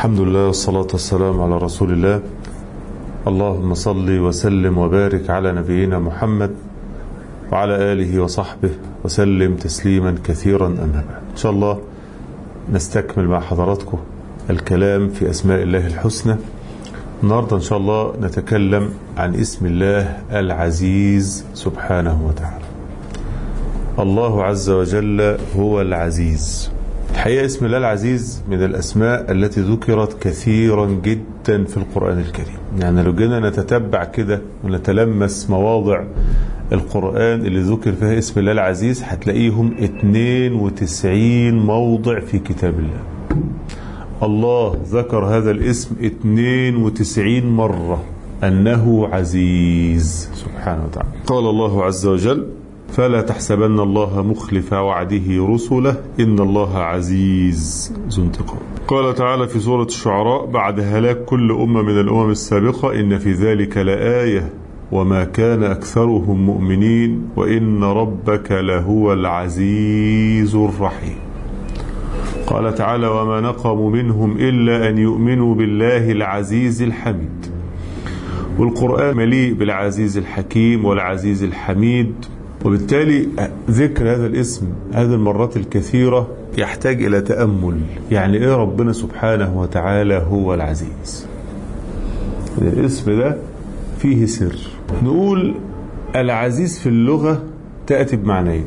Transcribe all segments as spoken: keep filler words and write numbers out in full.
الحمد لله والصلاة والسلام على رسول الله. اللهم صل وسلم وبارك على نبينا محمد وعلى آله وصحبه وسلم تسليما كثيرا. أما بعد، إن شاء الله نستكمل مع حضراتكم الكلام في أسماء الله الحسنى. النهاردة إن شاء الله نتكلم عن اسم الله العزيز سبحانه وتعالى. الله عز وجل هو العزيز. الحقيقة اسم الله العزيز من الأسماء التي ذكرت كثيرا جدا في القرآن الكريم. يعني لو جينا نتتبع كده ونتلمس مواضع القرآن اللي ذكر فيها اسم الله العزيز هتلاقيهم اثنين وتسعين موضع في كتاب الله. الله ذكر هذا الاسم اثنين وتسعين مرة أنه عزيز سبحانه وتعالى. قال الله عز وجل: فلا تحسبن الله مخلف وعده رسله إن الله عزيز ذو انتقام. قال تعالى في سورة الشعراء بعد هلاك كل أمة من الأمم السابقة: إن في ذلك لآية وما كان أكثرهم مؤمنين وإن ربك لهو العزيز الرحيم. قال تعالى: وما نقموا منهم إلا أن يؤمنوا بالله العزيز الحميد. والقرآن مليء بالعزيز الحكيم والعزيز الحميد، وبالتالي ذكر هذا الاسم هذه المرات الكثيرة يحتاج إلى تأمل. يعني إيه ربنا سبحانه وتعالى هو العزيز؟ الاسم ده فيه سر. نقول العزيز في اللغة تأتي بمعنيين: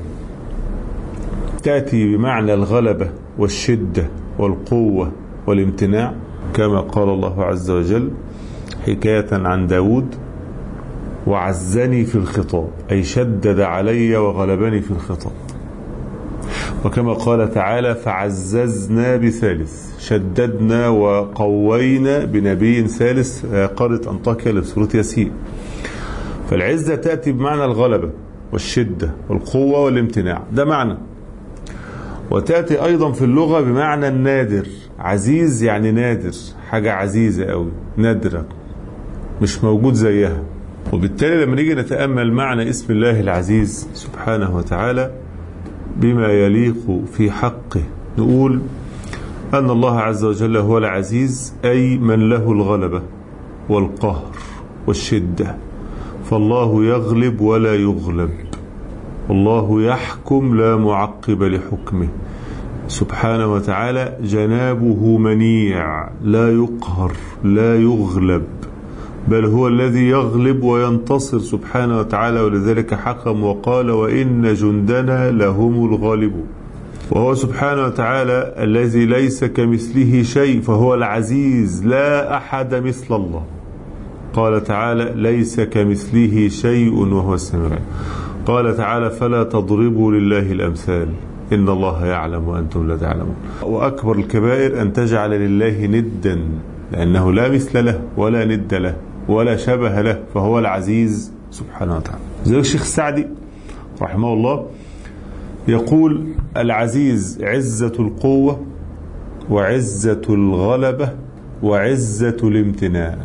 تأتي بمعنى الغلبة والشدة والقوة والامتناع، كما قال الله عز وجل حكاية عن داود: وعزني في الخطاب، أي شدد علي وغلبني في الخطاب. وكما قال تعالى: فعززنا بثالث، شددنا وقوينا بنبي ثالث، قرية أنطاكيا لسورة ياسين. فالعزة تأتي بمعنى الغلبة والشدة والقوة والامتناع، ده معنى. وتأتي أيضا في اللغة بمعنى النادر. عزيز يعني نادر، حاجة عزيزة أوي، نادرة، مش موجود زيها. وبالتالي لما نيجي نتأمل معنى اسم الله العزيز سبحانه وتعالى بما يليق في حقه، نقول أن الله عز وجل هو العزيز، أي من له الغلبة والقهر والشدة. فالله يغلب ولا يغلب، والله يحكم لا معقب لحكمه سبحانه وتعالى. جنابه منيع، لا يقهر لا يغلب، بل هو الذي يغلب وينتصر سبحانه وتعالى. ولذلك حكم وقال: وإن جندنا لهم الغالبون. وهو سبحانه وتعالى الذي ليس كمثله شيء، فهو العزيز، لا أحد مثل الله. قال تعالى: ليس كمثله شيء وهو السميع العليم. قال تعالى: فلا تضربوا لله الأمثال إن الله يعلم وأنتم لا تعلمون. وأكبر الكبائر أن تجعل لله ندا، لأنه لا مثل له ولا ند له ولا شبه له، فهو العزيز سبحانه وتعالى. زي الشيخ السعدي رحمه الله يقول: العزيز عزة القوة وعزة الغلبة وعزة الامتناع.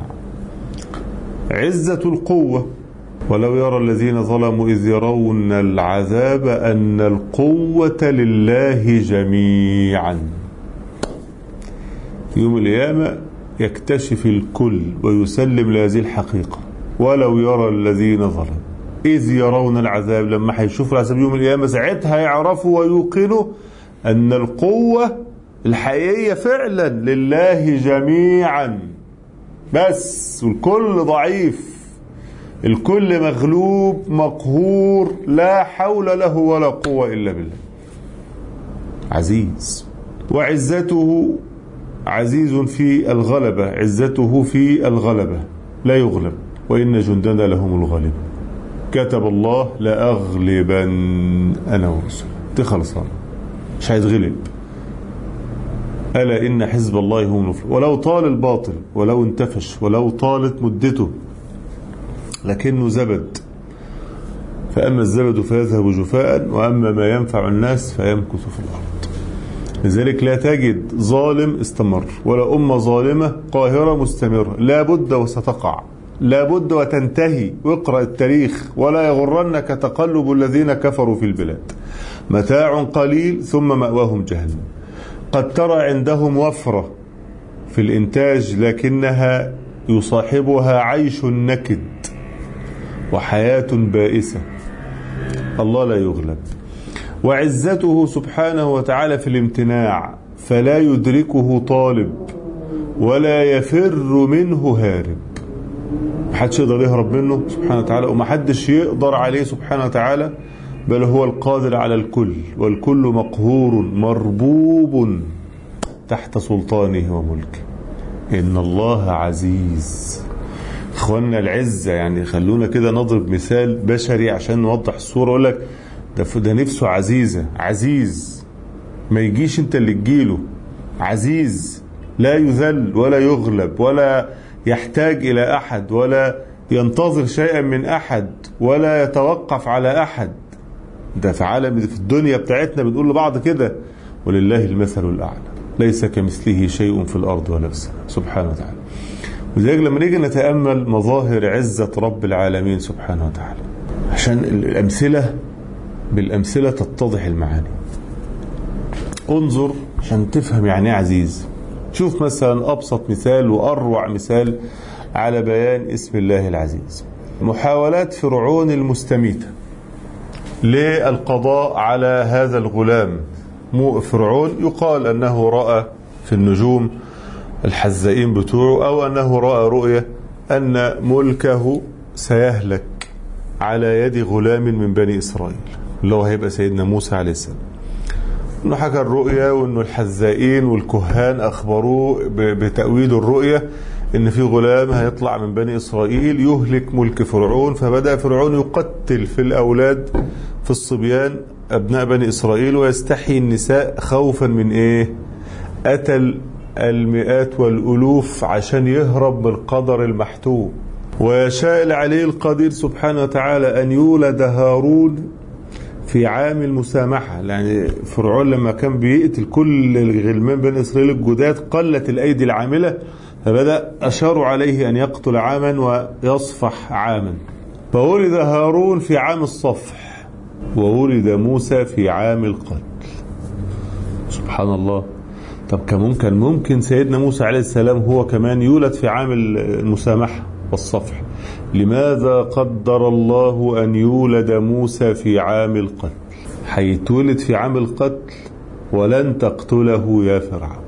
عزة القوة: ولو يرى الذين ظلموا إذ يرون العذاب أن القوة لله جميعا. يوم القيامة يكتشف الكل ويسلم لهذه الحقيقة. ولو يرى الذين ظلموا إذ يرون العذاب، لما هيشوفوا العذاب يوم القيامة ساعتها يعرفوا ويوقنوا أن القوة الحقيقية فعلا لله جميعا، بس والكل ضعيف، الكل مغلوب مقهور، لا حول له ولا قوة إلا بالله. عزيز. وعزته عزيز في الغلبة، عزته في الغلبة، لا يغلب، وإن جندنا لهم الغالب. كتب الله: لأغلبن أنا ورسلي. دي خلصان، مش هيتغلب. ألا إن حزب الله هم المفلحون. ولو طال الباطل، ولو انتفش، ولو طالت مدته، لكنه زبد. فأما الزبد فيذهب جفاء، وأما ما ينفع الناس فيمكث في الأرض. لذلك لا تجد ظالم استمر، ولا أمة ظالمة قاهرة مستمرة، لا بد وستقع، لا بد وتنتهي. واقرأ التاريخ: ولا يغرنك تقلب الذين كفروا في البلاد، متاع قليل ثم مأواهم جهنم. قد ترى عندهم وفرة في الإنتاج، لكنها يصاحبها عيش نكد وحياة بائسة. الله لا يغلب. وعزته سبحانه وتعالى في الامتناع، فلا يدركه طالب ولا يفر منه هارب. محدش يقدر يهرب منه سبحانه وتعالى، ومحدش يقدر عليه سبحانه وتعالى، بل هو القادر على الكل، والكل مقهور مربوب تحت سلطانه وملكه. إن الله عزيز. إخواننا العزة يعني خلونا كده نضرب مثال بشري عشان نوضح الصورة. أقول لك ده, ده نفسه عزيزة، عزيز ما يجيش انت اللي تجيله، عزيز لا يذل ولا يغلب ولا يحتاج إلى أحد ولا ينتظر شيئا من أحد ولا يتوقف على أحد. ده في عالم في الدنيا بتاعتنا بنقول لبعض كده ولله المثل الأعلى، ليس كمثله شيء في الأرض ولا في السماء سبحانه وتعالى. وذلك لما نيجي نتأمل مظاهر عزة رب العالمين سبحانه وتعالى، عشان الأمثلة بالأمثلة تتضح المعاني. انظر عشان تفهم يعني عزيز. شوف مثلا أبسط مثال وأروع مثال على بيان اسم الله العزيز. محاولات فرعون المستميتة للقضاء على هذا الغلام. فرعون يقال أنه رأى في النجوم الحزائين بتوعه، أو أنه رأى رؤية أن ملكه سيهلك على يد غلام من بني إسرائيل اللي هو هيبقى سيدنا موسى عليه السلام. انه حكى الرؤيا، وانه الحزائين والكهان اخبروه بتأويل الرؤيا ان في غلام هيطلع من بني اسرائيل يهلك ملك فرعون. فبدأ فرعون يقتل في الاولاد في الصبيان ابناء بني اسرائيل ويستحيي النساء خوفا من ايه؟ قتل المئات والالوف عشان يهرب من القدر المحتوم. ويشاء العلي القدير سبحانه وتعالى ان يولد هارون في عام المسامحة. يعني فرعون لما كان بيقتل كل الغلمان بني إسرائيل الجداد قلت الأيدي العاملة، فبدأ أشاروا عليه أن يقتل عاما ويصفح عاما. فولد هارون في عام الصفح، وولد موسى في عام القتل. سبحان الله. طب كان ممكن سيدنا موسى عليه السلام هو كمان يولد في عام المسامحة والصفح. لماذا قدر الله أن يولد موسى في عام القتل؟ حيتولد في عام القتل ولن تقتله يا فرعون.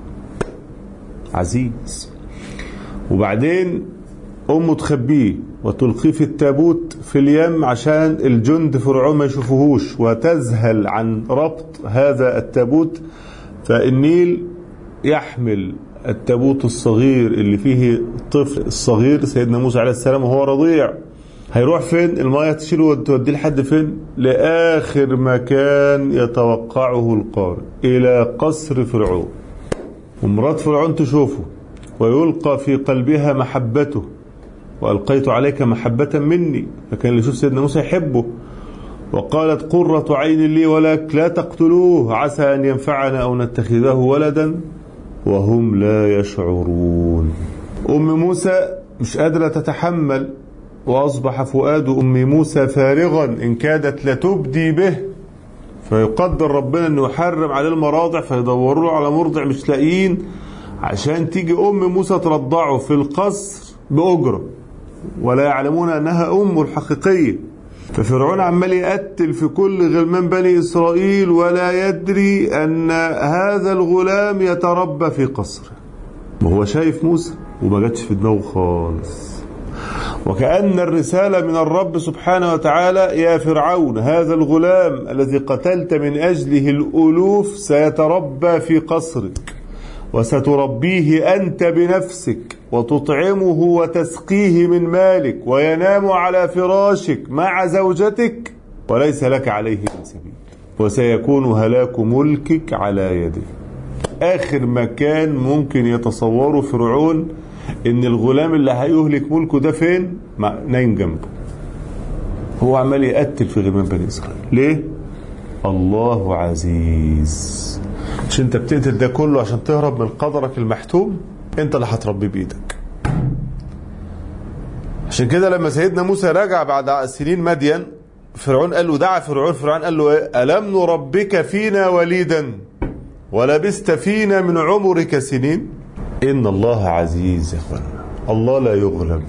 عزيز. وبعدين أمه تخبيه وتلقيه في التابوت في اليم عشان الجند فرعون ما يشوفوهوش، وتذهل عن ربط هذا التابوت. فالنيل يحمل التابوت الصغير اللي فيه الطفل الصغير سيدنا موسى عليه السلام وهو رضيع. هيروح فين؟ الماء تشيله وتوديه لحد فين؟ لآخر مكان يتوقعه القارئ، إلى قصر فرعون. ومرات فرعون تشوفه ويلقى في قلبها محبته، وألقيت عليك محبة مني. فكان اللي يشوف سيدنا موسى يحبه. وقالت قرة عين لي ولك لا تقتلوه عسى أن ينفعنا أو نتخذه ولدا وهم لا يشعرون. أم موسى مش قادرة تتحمل، وأصبح فؤاد أم موسى فارغا إن كادت لتبدي به. فيقدر ربنا أنه يحرم عليه المراضع، فيدوروا له على مرضع مش لاقيين عشان تيجي أم موسى ترضعه في القصر بأجرة، ولا يعلمون أنها أمه الحقيقية. ففرعون عمال يقتل في كل غلمان بني إسرائيل ولا يدري أن هذا الغلام يتربى في قصره. وهو شايف موسى وما جاتش في دماغه خالص. وكأن الرسالة من الرب سبحانه وتعالى: يا فرعون هذا الغلام الذي قتلت من أجله الألوف سيتربى في قصرك، وستربيه أنت بنفسك، وتطعمه وتسقيه من مالك، وينام على فراشك مع زوجتك، وليس لك عليه من سبيل، وسيكون هلاك ملكك على يده. آخر مكان ممكن يتصوره فرعون إن الغلام اللي هيهلك ملكه ده فين؟ نايم جنبه. هو عمال يقتل في غلمان بني إسرائيل. ليه؟ الله عزيز. مش انت بتقتل ده كله عشان تهرب من قدرك المحتوم؟ انت اللي هتربيه بايدك. عشان كده لما سيدنا موسى رجع بعد سنين مدين، فرعون قال له دعا فرعون فرعون قال له ايه؟ ألم نربك فينا وليدا ولبست فينا من عمرك سنين؟ إن الله عزيز يا أخوانا، الله لا يغلب.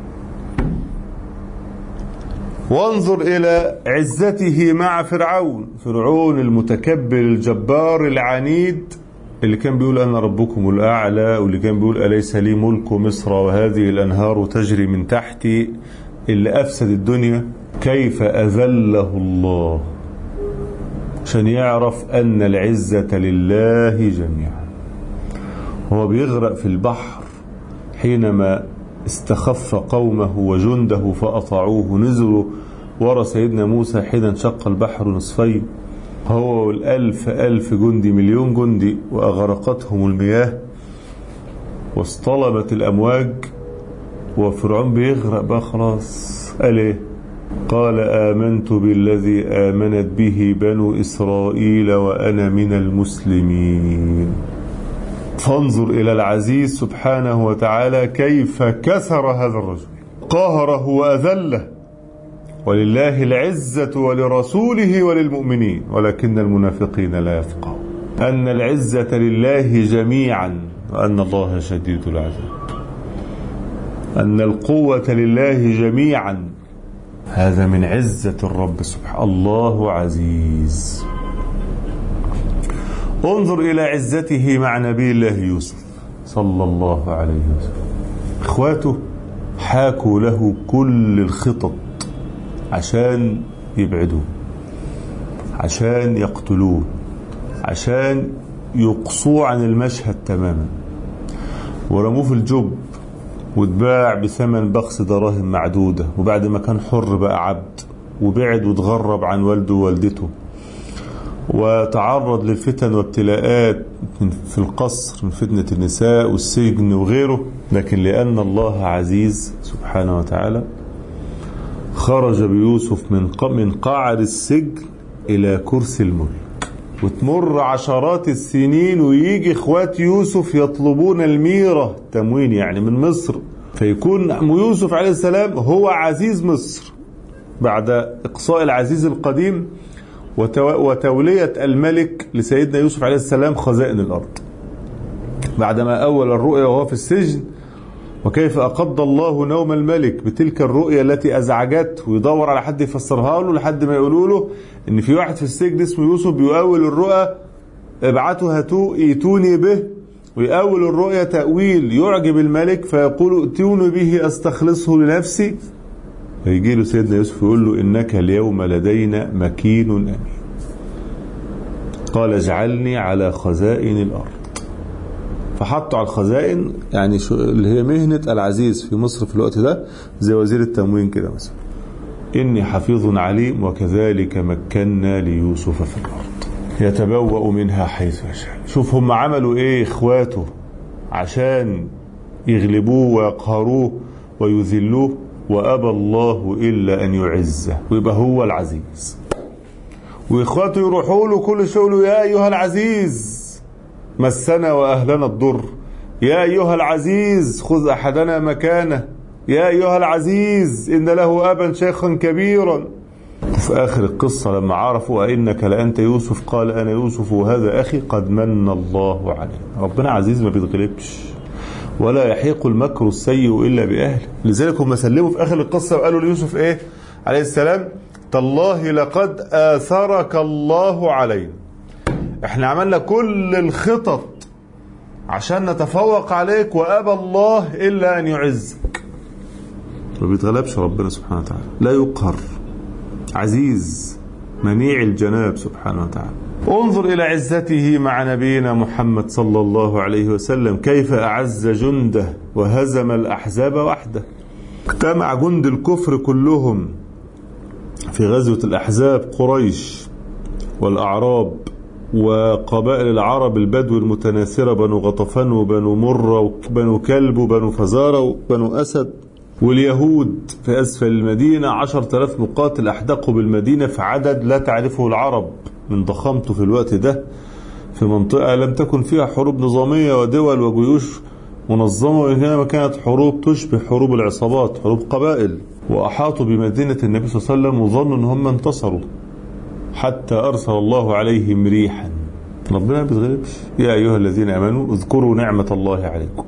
وانظر إلى عزته مع فرعون، فرعون المتكبر الجبار العنيد اللي كان بيقول أنا ربكم الأعلى، واللي كان بيقول أليس لي ملك مصر وهذه الأنهار تجري من تحتي، اللي أفسد الدنيا. كيف أذله الله عشان يعرف أن العزة لله جميعا. هو بيغرق في البحر حينما استخف قومه وجنده فأطاعوه، نزلوا ورا سيدنا موسى حين انشق البحر نصفين، هو والألف ألف جندي، مليون جندي، وأغرقتهم المياه واصطلبت الأمواج، وفرعون بيغرق بقى خلاص. قال ايه؟ قال آمنت بالذي آمنت به بنو إسرائيل وأنا من المسلمين. فانظر إلى العزيز سبحانه وتعالى كيف كسر هذا الرجل، قهره وأذله. ولله العزة ولرسوله وللمؤمنين ولكن المنافقين لا يفقهون أن العزة لله جميعا وأن الله شديد العذاب، أن القوة لله جميعا. هذا من عزة الرب سبحانه. الله عزيز. انظر إلى عزته مع نبي الله يوسف صلى الله عليه وسلم. إخواته حاكوا له كل الخطط عشان يبعدوه، عشان يقتلوه، عشان يقصوه عن المشهد تماما، ورموه في الجب واتباع بثمن بخس دراهم معدودة. وبعد ما كان حر بقى عبد، وبعد واتغرب عن والده ووالدته، وتعرض للفتن وابتلاءات في القصر من فتنة النساء والسجن وغيره. لكن لأن الله عزيز سبحانه وتعالى خرج بيوسف من من قعر السجن إلى كرسي الملك. وتمر عشرات السنين ويجي اخوات يوسف يطلبون الميرة، تموين يعني، من مصر، فيكون يوسف عليه السلام هو عزيز مصر بعد إقصاء العزيز القديم وتولية الملك لسيدنا يوسف عليه السلام خزائن الأرض. بعدما أول الرؤيا وهو في السجن، وكيف أقضى الله نوم الملك بتلك الرؤيا التي أزعجته، ويدور على حد يفسرها له لحد ما يقولوا له إن في واحد في السجن اسمه يوسف بيؤول الرؤى، ابعتوا هاتوا ايتوني به، ويؤول الرؤيا تأويل يعجب الملك فيقول ائتوني به أستخلصه لنفسي. فيجي له سيدنا يوسف يقول له إنك اليوم لدينا مكين أمين، قال اجعلني على خزائن الأرض. فحطوا على الخزائن، يعني اللي هي مهنة العزيز في مصر في الوقت ده، زي وزير التموين كده مثلا. إني حفيظ عليم وكذلك مكنا ليوسف في الأرض يتبوأ منها حيث يشاء. شوف هم عملوا إيه إخواته عشان يغلبوه ويقهروه ويذلوه، وأبى الله إلا أن يعزه ويبقى هو العزيز. وإخواته يروحوا له كل شغله يا أيها العزيز مسنا وأهلنا الضر، يا أيها العزيز خذ أحدنا مكانه، يا أيها العزيز إن له أبا شيخا كبيرا. وفي آخر القصة لما عرفوا أئنك لأنت يوسف قال أنا يوسف وهذا أخي قد من الله عليه. ربنا عزيز ما بيتغلبش، ولا يحيق المكر السيء إلا بأهله. لذلك هم سلموا في آخر القصة وقالوا ليوسف إيه عليه السلام؟ تالله لقد آثرك الله علينا، احنا عملنا كل الخطط عشان نتفوق عليك وأبى الله إلا أن يعزك. ما بيتغلبش ربنا سبحانه وتعالى، لا يقهر، عزيز منيع الجناب سبحانه وتعالى. انظر إلى عزته مع نبينا محمد صلى الله عليه وسلم، كيف أعز جنده وهزم الأحزاب وحده. اجتمع جند الكفر كلهم في غزوة الأحزاب، قريش والأعراب وقبائل العرب البدو المتناثرة، بنو غطفان وبنو مرة وبنو كلب وبنو فزارة وبنو أسد، واليهود في أسفل المدينة. عشر تلاف مقاتل أحدقوا بالمدينة في عدد لا تعرفه العرب من ضخامته في الوقت ده، في منطقة لم تكن فيها حروب نظامية ودول وجيوش منظمة، وإنما كانت حروب تشبه حروب العصابات، حروب قبائل. وأحاطوا بمدينة النبي صلى الله عليه وسلم وظنوا أن هم انتصروا، حتى أرسل الله عليهم ريحا ربنا ما بيتغلبش. يا أيها الذين آمنوا اذكروا نعمة الله عليكم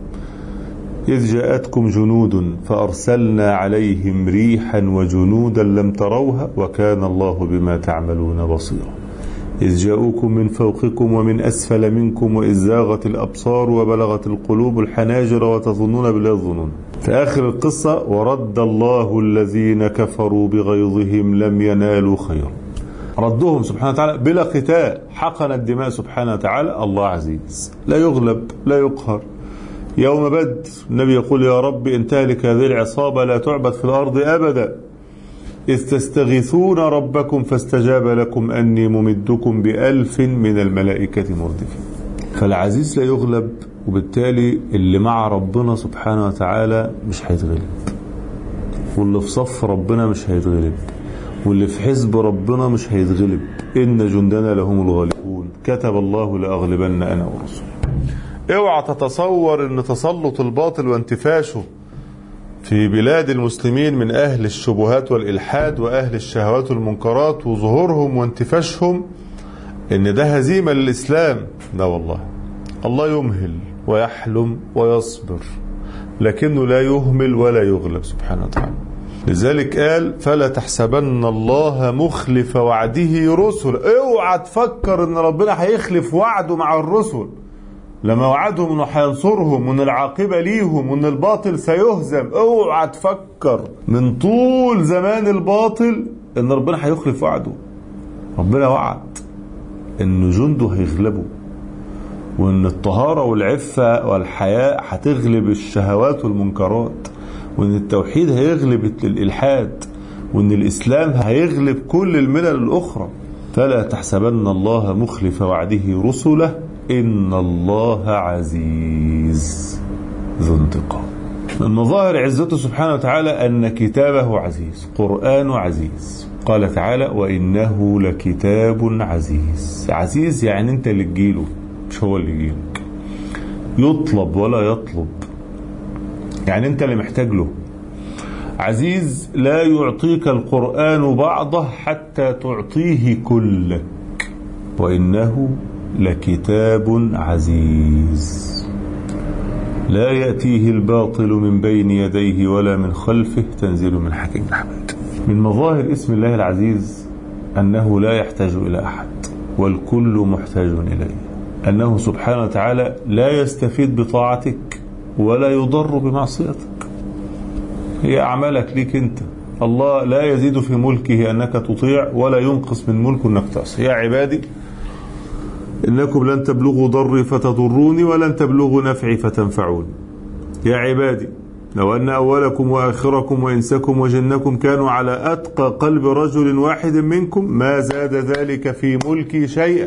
إذ جاءتكم جنود فأرسلنا عليهم ريحا وجنودا لم تروها وكان الله بما تعملون بصيرا إذ جاءوكم من فوقكم ومن أسفل منكم وإذ زاغت الأبصار وبلغت القلوب الحناجر وتظنون بالله الظنون. في آخر القصة ورد الله الذين كفروا بغيظهم لم ينالوا خيرا. ردهم سبحانه وتعالى بلا قتال، حقن الدماء سبحانه وتعالى. الله عزيز لا يغلب لا يقهر. يوم بدر النبي يقول يا رب إن تهلك هذه العصابة لا تعبد في الأرض أبدا إذ تستغيثون ربكم فاستجاب لكم أني ممدكم بألف من الملائكة مردفين. فالعزيز لا يغلب، وبالتالي اللي مع ربنا سبحانه وتعالى مش هيتغلب، واللي في صف ربنا مش هيتغلب، واللي في حزب ربنا مش هيتغلب. إن جندنا لهم الغالبون كتب الله لأغلبن أنا ورسولي. اوعى تتصور ان تسلط الباطل وانتفاشه في بلاد المسلمين من أهل الشبهات والإلحاد وأهل الشهوات والمنكرات وظهورهم وانتفاشهم إن ده هزيمة للإسلام. لا والله، الله يمهل ويحلم ويصبر، لكنه لا يهمل ولا يغلب سبحانه وتعالى. لذلك قال فلا تحسبن الله مخلف وعده رسل. اوعى تفكر ان ربنا هيخلف وعده مع الرسل لما وعدهم انه هينصرهم وان العاقبه ليهم وان الباطل سيهزم. اوعى تفكر من طول زمان الباطل ان ربنا هيخلف وعده. ربنا وعد ان جنده هيغلبوا، وان الطهاره والعفه والحياء هتغلب الشهوات والمنكرات، وان التوحيد هيغلب الالحاد، وان الاسلام هيغلب كل الملل الاخرى. فلا تحسبن الله مخلف وعده رسله إن الله عزيز ذو انتقام. من مظاهر عزته سبحانه وتعالى أن كتابه عزيز، قرآن عزيز. قال تعالى وإنه لكتاب عزيز. عزيز يعني أنت اللي تجيله مش هو اللي يجيلك. يطلب ولا يطلب، يعني أنت اللي محتاج له. عزيز لا يعطيك القرآن بعضه حتى تعطيه كلك. وإنه لكتاب عزيز لا يأتيه الباطل من بين يديه ولا من خلفه تنزيل من حكيم حميد. من مظاهر اسم الله العزيز أنه لا يحتاج إلى أحد والكل محتاج إليه. أنه سبحانه وتعالى لا يستفيد بطاعتك ولا يضر بمعصيتك، هي أعمالك ليك أنت. الله لا يزيد في ملكه أنك تطيع ولا ينقص من ملكه أنك تعصي. يا عبادي إنكم لن تبلغوا ضري فتضروني ولن تبلغوا نفعي فتنفعوني. يا عبادي لو أن أولكم وآخركم وإنسكم وجنكم كانوا على أتقى قلب رجل واحد منكم ما زاد ذلك في ملكي شيئا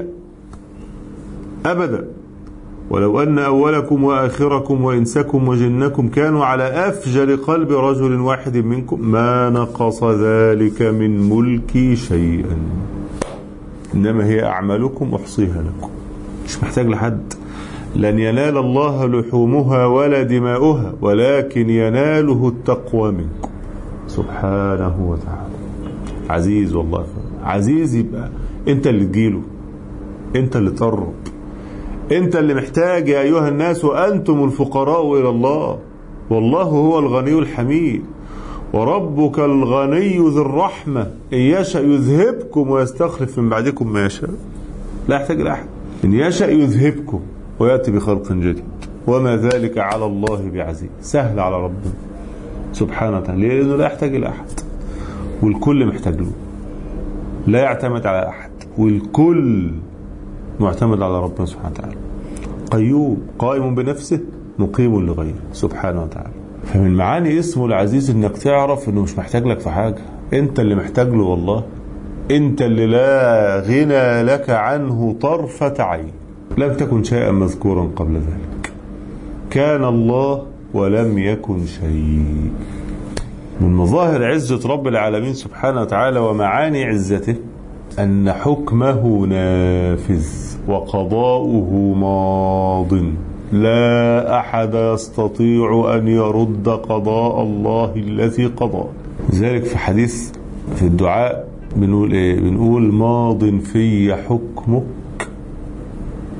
أبدا. ولو أن أولكم وآخركم وإنسكم وجنكم كانوا على أفجر قلب رجل واحد منكم ما نقص ذلك من ملكي شيئا. إنما هي أعمالكم أحصيها لكم. مش محتاج لحد. لن ينال الله لحومها ولا دماؤها ولكن يناله التقوى منكم سبحانه وتعالى. عزيز والله. عزيز يبقى أنت اللي تجيله، أنت اللي تقرب، أنت اللي محتاج. يا أيها الناس أنتم الفقراء إلى الله والله هو الغني الحميد وربك الغني ذو الرحمة إن يشأ يذهبكم ويستخلف من بعدكم ما يشاء. لا يحتاج لأحد. إن يشأ يذهبكم ويأتي بخلق جديد وما ذلك على الله بعزيز. سهل على ربنا سبحانه وتعالى لأنه لا يحتاج إلى أحد والكل محتاج له. لا يعتمد على أحد والكل معتمد على ربنا سبحانه وتعالى. قيوم قائم بنفسه مقيم لغيره سبحانه وتعالى. فمن معاني اسمه العزيز انك تعرف انه مش محتاج لك في حاجة، انت اللي محتاج له. والله انت اللي لا غنى لك عنه طرفة عين. لم تكن شيئا مذكورا قبل ذلك، كان الله ولم يكن شيء. من مظاهر عزة رب العالمين سبحانه وتعالى ومعاني عزته أن حكمه نافذ وقضاؤه ماض، لا أحد يستطيع أن يرد قضاء الله الذي قضاه. لذلك في حديث في الدعاء بنقول إيه؟ بنقول ماض في حكمك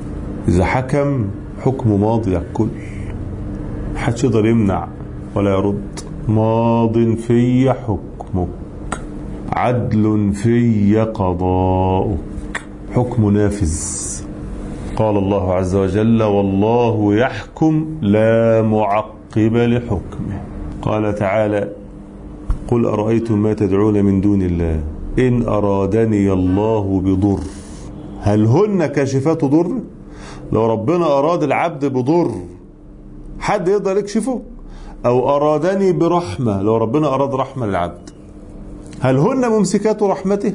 إذا حكم حكم ماضي على الكل، محدش يقدر يمنع ولا يرد. ماض في حكمك، عدل في قضاؤك، حكم نافذ. قال الله عز وجل: والله يحكم لا معقب لحكمه. قال تعالى: قل أرأيتم ما تدعون من دون الله إن أرادني الله بضر هل هن كاشفات ضر؟ لو ربنا أراد العبد بضر حد يقدر يكشفه؟ أو أرادني برحمة، لو ربنا أراد رحمة للعبد هل هن ممسكات رحمته؟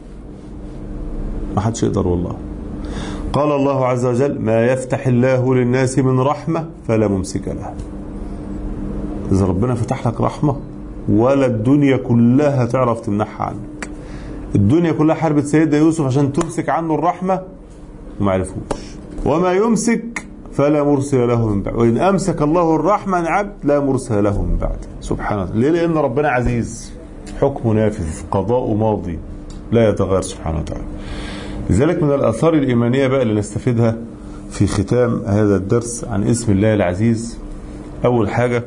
ما حدش يقدر والله. قال الله عز وجل: ما يفتح الله للناس من رحمة فلا ممسك لها. إذا ربنا فتح لك رحمة ولا الدنيا كلها تعرف تمنحها عنك. الدنيا كلها حاربت سيدنا يوسف عشان تمسك عنه الرحمة وما عرفوش. وما يمسك فلا مرسل له من بعد، وإن أمسك الله الرحمة عن عبد لا مرسل له من بعد. سبحانه وتعالى. ليه؟ لأن ربنا عزيز، حكمه نافذ، قضاء ماضي لا يتغير سبحانه وتعالى. لذلك من الآثار الإيمانية بقى اللي نستفيدها في ختام هذا الدرس عن اسم الله العزيز، أول حاجة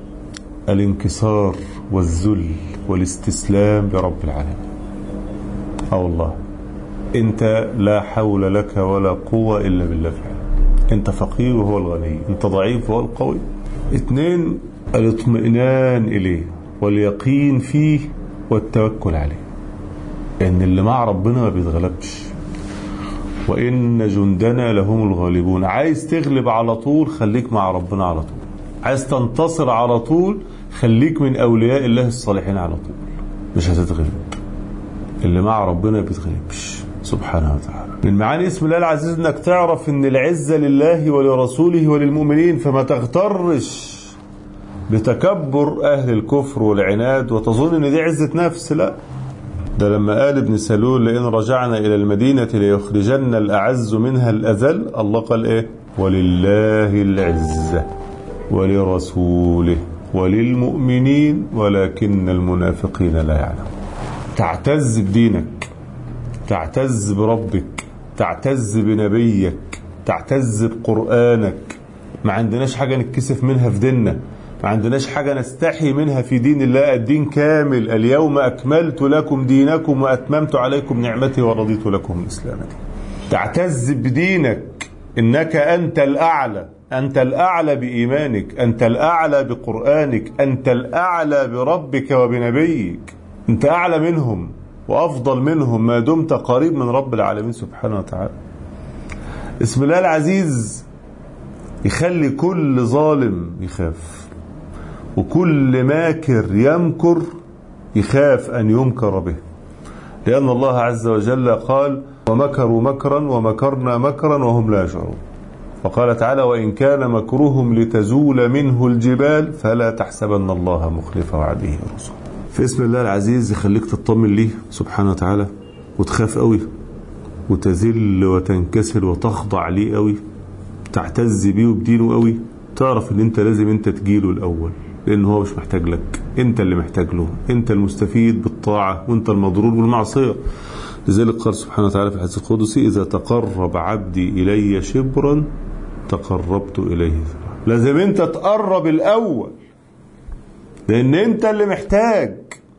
الانكسار والذل والاستسلام لرب العالمين. اه والله انت لا حول لك ولا قوة الا بالله فعلا. انت فقير وهو الغني، انت ضعيف وهو القوي. اثنين الاطمئنان اليه واليقين فيه والتوكل عليه، ان اللي مع ربنا ما بيتغلبش. وان جندنا لهم الغالبون. عايز تغلب على طول خليك مع ربنا على طول، عايز تنتصر على طول خليك من أولياء الله الصالحين على طول، مش هتتغلب. اللي مع ربنا بيتغلبش سبحانه وتعالى. من معاني اسم الله العزيز انك تعرف ان العزة لله ولرسوله وللمؤمنين، فما تغترش بتكبر أهل الكفر والعناد وتظن ان دي عزة نفس. لا، ده لما قال ابن سلول: لئن رجعنا إلى المدينة ليخرجن الأعز منها الأذل، الله قال إيه؟ ولله العزة ولرسوله وللمؤمنين ولكن المنافقين لا يعلمون. تعتز بدينك، تعتز بربك، تعتز بنبيك، تعتز بقرآنك. ما عندناش حاجة نتكسف منها في ديننا، ما عندناش حاجة نستحي منها في دين الله. الدين كامل. اليوم أكملت لكم دينكم وأتممت عليكم نعمتي ورضيت لكم الإسلام دين. تعتز بدينك، إنك أنت الأعلى، أنت الأعلى بإيمانك، أنت الأعلى بقرآنك، أنت الأعلى بربك وبنبيك. أنت أعلى منهم وأفضل منهم ما دمت قريب من رب العالمين سبحانه وتعالى. اسم الله العزيز يخلي كل ظالم يخاف، وكل ماكر يمكر يخاف أن يمكر به، لأن الله عز وجل قال: ومكروا مكرا ومكرنا مكرا وهم لا يشعرون. وقال تعالى: وإن كان مكرهم لتزول منه الجبال فلا تحسبن الله مخلف وعده رسوله. في اسم الله العزيز يخليك تطمن ليه سبحانه وتعالى، وتخاف قوي وتذل وتنكسر وتخضع ليه قوي، تعتز بيه وبدينه قوي. تعرف ان انت لازم انت تجيله الاول، لان هو مش محتاج لك، انت اللي محتاج له. انت المستفيد بالطاعة وانت المضرور بالمعصية. لذلك قال سبحانه وتعالى في الحديث القدسي: إذا تقرب عبدي إلي شبرا تقربت إليه ذراعا. لازم انت تقرب الأول، لأن انت اللي محتاج.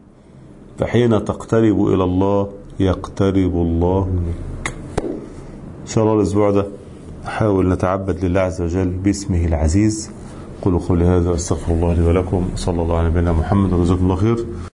فحين تقترب إلى الله يقترب الله منك. إن شاء الله الأسبوع ده نحاول نتعبد لله عز وجل باسمه العزيز. قولوا قولي هذا واستغفر الله لي ولكم. صلى الله على نبينا محمد وجزاكم الله خير.